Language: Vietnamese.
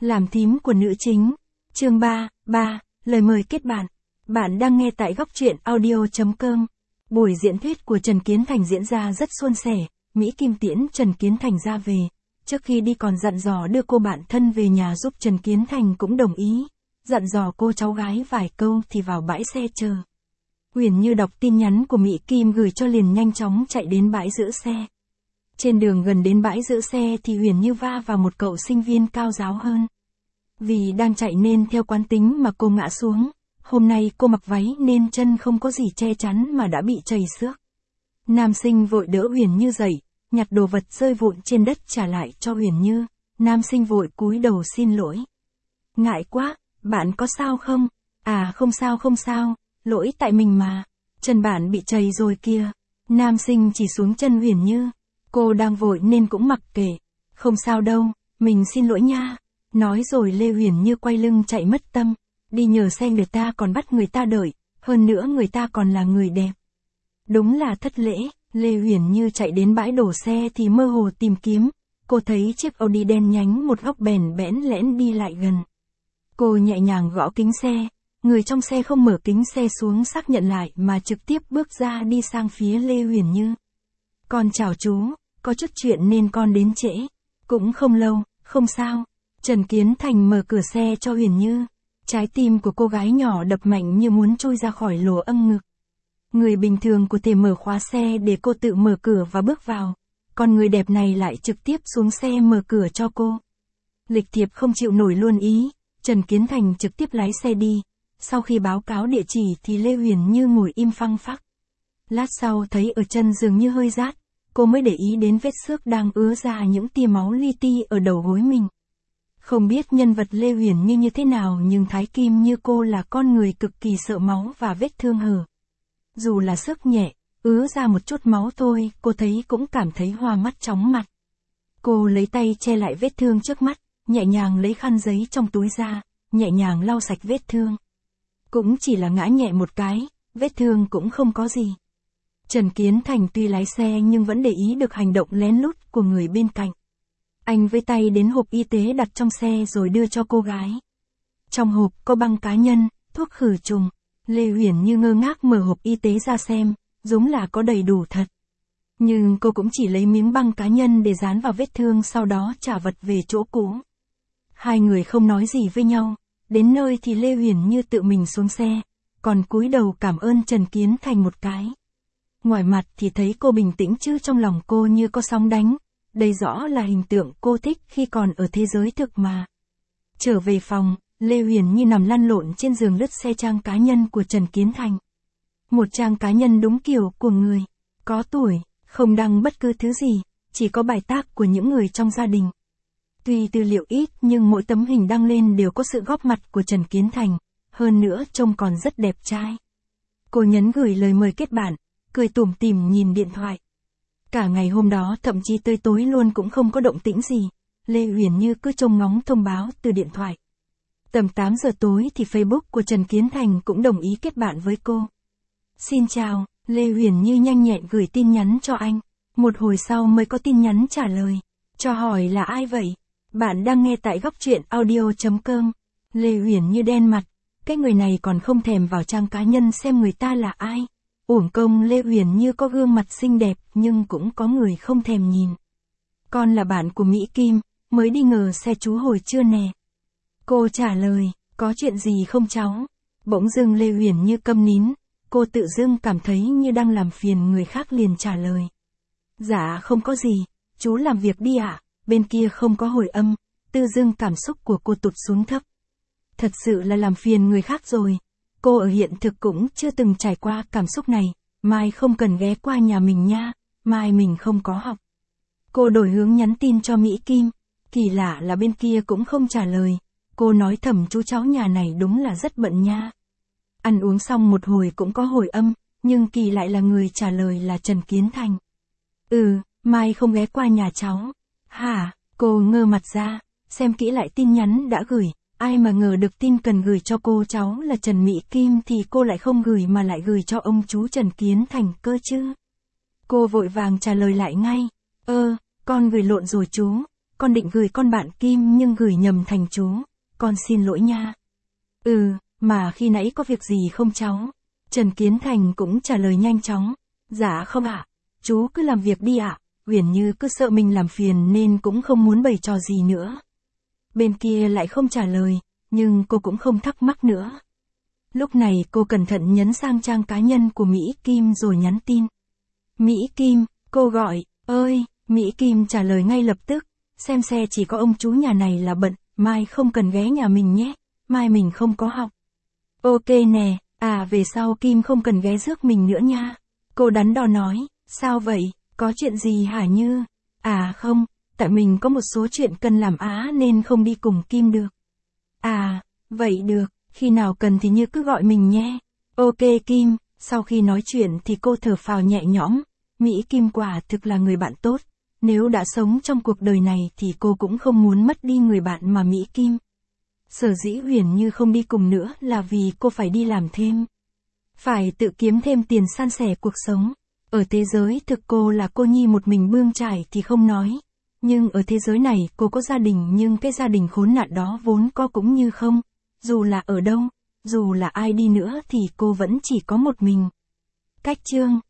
Làm thím của nữ chính. Chương 3, lời mời kết bạn. Bạn đang nghe tại góc truyện audio.com. Buổi diễn thuyết của Trần Kiến Thành diễn ra rất suôn sẻ, Mỹ Kim tiễn Trần Kiến Thành ra về. Trước khi đi còn dặn dò đưa cô bạn thân về nhà giúp Trần Kiến Thành cũng đồng ý. Dặn dò cô cháu gái vài câu thì vào bãi xe chờ. Huyền Như đọc tin nhắn của Mỹ Kim gửi cho liền nhanh chóng chạy đến bãi giữ xe. Trên đường gần đến bãi giữ xe thì Huyền Như va vào một cậu sinh viên cao giáo hơn. Vì đang chạy nên theo quán tính mà cô ngã xuống. Hôm nay cô mặc váy nên chân không có gì che chắn mà đã bị trầy xước. Nam sinh vội đỡ Huyền Như dậy, nhặt đồ vật rơi vụn trên đất trả lại cho Huyền Như. Nam sinh vội cúi đầu xin lỗi. Ngại quá, bạn có sao không? À không sao, lỗi tại mình mà. Chân bạn bị trầy rồi kia. Nam sinh chỉ xuống chân Huyền Như. Cô đang vội nên cũng mặc kệ. Không sao đâu, mình xin lỗi nha. Nói rồi Lê Huyền Như quay lưng chạy mất tâm. Đi nhờ xe người ta còn bắt người ta đợi. Hơn nữa người ta còn là người đẹp. Đúng là thất lễ. Lê Huyền Như chạy đến bãi đổ xe thì mơ hồ tìm kiếm. Cô thấy chiếc Audi đen nhánh một góc bèn bẽn lẽn đi lại gần. Cô nhẹ nhàng gõ kính xe. Người trong xe không mở kính xe xuống xác nhận lại mà trực tiếp bước ra đi sang phía Lê Huyền Như. Con chào chú, có chút chuyện nên con đến trễ. Cũng không lâu, không sao. Trần Kiến Thành mở cửa xe cho Huyền Như. Trái tim của cô gái nhỏ đập mạnh như muốn trôi ra khỏi lỗ âm ngực. Người bình thường có thể mở khóa xe để cô tự mở cửa và bước vào. Còn người đẹp này lại trực tiếp xuống xe mở cửa cho cô. Lịch thiệp không chịu nổi luôn ý. Trần Kiến Thành trực tiếp lái xe đi. Sau khi báo cáo địa chỉ thì Lê Huyền Như ngồi im phăng phắc. Lát sau thấy ở chân dường như hơi rát. Cô mới để ý đến vết xước đang ứa ra những tia máu li ti ở đầu gối mình. Không biết nhân vật Lê Huyền Như như thế nào nhưng Thái Kim như cô là con người cực kỳ sợ máu và vết thương hở. Dù là xước nhẹ, ứa ra một chút máu thôi, cô thấy cũng cảm thấy hoa mắt chóng mặt. Cô lấy tay che lại vết thương trước mắt, nhẹ nhàng lấy khăn giấy trong túi ra, nhẹ nhàng lau sạch vết thương. Cũng chỉ là ngã nhẹ một cái, vết thương cũng không có gì. Trần Kiến Thành tuy lái xe nhưng vẫn để ý được hành động lén lút của người bên cạnh. Anh với tay đến hộp y tế đặt trong xe rồi đưa cho cô gái. Trong hộp có băng cá nhân, thuốc khử trùng. Lê Huyền Như ngơ ngác mở hộp y tế ra xem, đúng là có đầy đủ thật. Nhưng cô cũng chỉ lấy miếng băng cá nhân để dán vào vết thương sau đó trả vật về chỗ cũ. Hai người không nói gì với nhau, đến nơi thì Lê Huyền Như tự mình xuống xe, còn cúi đầu cảm ơn Trần Kiến Thành một cái. Ngoài mặt thì thấy cô bình tĩnh chứ trong lòng cô như có sóng đánh. Đây rõ là hình tượng cô thích khi còn ở thế giới thực mà. Trở về phòng, Lê Huyền Như nằm lăn lộn trên giường lướt xe trang cá nhân của Trần Kiến Thành. Một trang cá nhân đúng kiểu của người có tuổi, không đăng bất cứ thứ gì, chỉ có bài tác của những người trong gia đình. Tuy tư liệu ít nhưng mỗi tấm hình đăng lên đều có sự góp mặt của Trần Kiến Thành, hơn nữa trông còn rất đẹp trai. Cô nhấn gửi lời mời kết bạn, cười tủm tỉm nhìn điện thoại. Cả ngày hôm đó thậm chí tới tối luôn cũng không có động tĩnh gì, Lê Huyền Như cứ trông ngóng thông báo từ điện thoại. Tầm 8 giờ tối thì Facebook của Trần Kiến Thành cũng đồng ý kết bạn với cô. Xin chào, Lê Huyền Như nhanh nhẹn gửi tin nhắn cho anh. Một hồi sau mới có tin nhắn trả lời. Cho hỏi là ai vậy? Bạn đang nghe tại góc truyện audio.com. Lê Huyền Như đen mặt. Cái người này còn không thèm vào trang cá nhân xem người ta là ai. Uổng công Lê Huyền Như có gương mặt xinh đẹp nhưng cũng có người không thèm nhìn. Con là bạn của Mỹ Kim, mới đi ngờ xe chú hồi trưa nè. Cô trả lời, có chuyện gì không cháu? Bỗng dưng Lê Huyền Như câm nín, cô tự dưng cảm thấy như đang làm phiền người khác liền trả lời. Dạ không có gì, chú làm việc đi ạ. Bên kia không có hồi âm, tự dưng cảm xúc của cô tụt xuống thấp. Thật sự là làm phiền người khác rồi. Cô ở hiện thực cũng chưa từng trải qua cảm xúc này, mai không cần ghé qua nhà mình nha, mai mình không có học. Cô đổi hướng nhắn tin cho Mỹ Kim, kỳ lạ là bên kia cũng không trả lời. Cô nói thầm chú cháu nhà này đúng là rất bận nha. Ăn uống xong một hồi cũng có hồi âm, nhưng kỳ lại là người trả lời là Trần Kiến Thành. Mai không ghé qua nhà cháu. Hả? Cô ngơ mặt ra, xem kỹ lại tin nhắn đã gửi. Ai mà ngờ được tin cần gửi cho cô cháu là Trần Mỹ Kim thì cô lại không gửi mà lại gửi cho ông chú Trần Kiến Thành cơ chứ. Cô vội vàng trả lời lại ngay. Con gửi lộn rồi chú. con định gửi con bạn Kim nhưng gửi nhầm thành chú, con xin lỗi nha. Mà khi nãy có việc gì không cháu? Trần Kiến Thành cũng trả lời nhanh chóng. Dạ không ạ, chú cứ làm việc đi ạ. Uyển Như cứ sợ mình làm phiền nên cũng không muốn bày trò gì nữa. Bên kia lại không trả lời, nhưng cô cũng không thắc mắc nữa. Lúc này cô cẩn thận nhấn sang trang cá nhân của Mỹ Kim rồi nhắn tin. Mỹ Kim, cô gọi, ơi, Mỹ Kim trả lời ngay lập tức. Xem xe chỉ có ông chú nhà này là bận, mai không cần ghé nhà mình nhé, mai mình không có học. Ok nè, về sau Kim không cần ghé rước mình nữa nha. Cô đắn đo nói, sao vậy, có chuyện gì hả Như? Không, tại mình có một số chuyện cần làm nên không đi cùng Kim được. Vậy được, khi nào cần thì Như cứ gọi mình nhé. Ok Kim, sau khi nói chuyện thì cô thở phào nhẹ nhõm. Mỹ Kim quả thực là người bạn tốt. Nếu đã sống trong cuộc đời này thì cô cũng không muốn mất đi người bạn mà Mỹ Kim. Sở dĩ Uyển Như không đi cùng nữa là vì cô phải đi làm thêm. Phải tự kiếm thêm tiền san sẻ cuộc sống. Ở thế giới thực cô là cô nhi một mình bươn trải thì không nói. Nhưng ở thế giới này cô có gia đình nhưng cái gia đình khốn nạn đó vốn có cũng như không. Dù là ở đâu, dù là ai đi nữa thì cô vẫn chỉ có một mình. Cách chương